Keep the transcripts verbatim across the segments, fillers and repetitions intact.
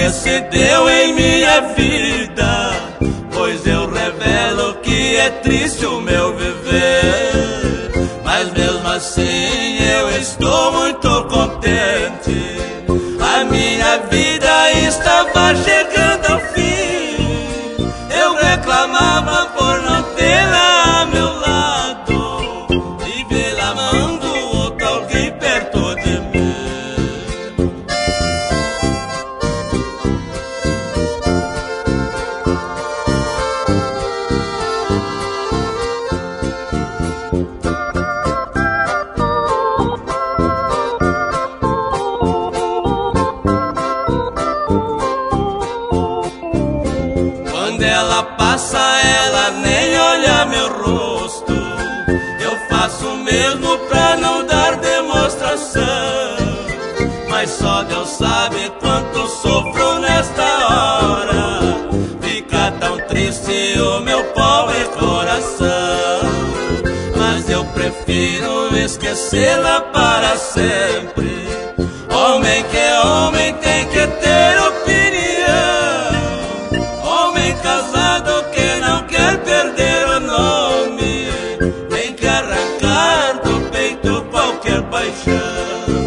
que se deu em minha vida, pois eu revelo que é triste o meu viver. Mas mesmo assim eu estou muito contente. A minha vida estava chegando ao fim. Eu reclamava por não tê-la a meu lado e vê-la amando outro alguém perto de mim. Quando ela passa, ela nem olha meu rosto. Eu faço o mesmo pra não dar demonstração, mas só Deus sabe quanto sofro nesta hora. Fica tão triste o meu pobre coração, mas eu prefiro esquecê-la para sempre. Homem que é homem tem que ter opinião. Homem casado que não quer perder o nome, tem que arrancar do peito qualquer paixão.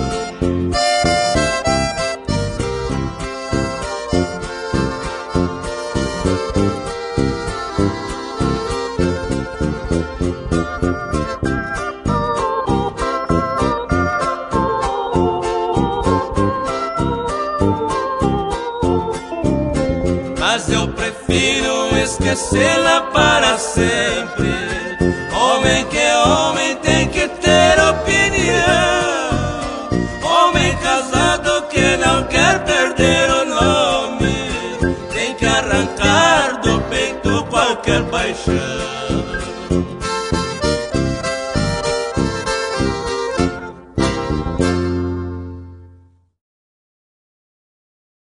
Mas eu prefiro esquecê-la para sempre. Homem que é homem tem que ter opinião. Homem casado que não quer perder o nome, tem que arrancar do peito qualquer paixão.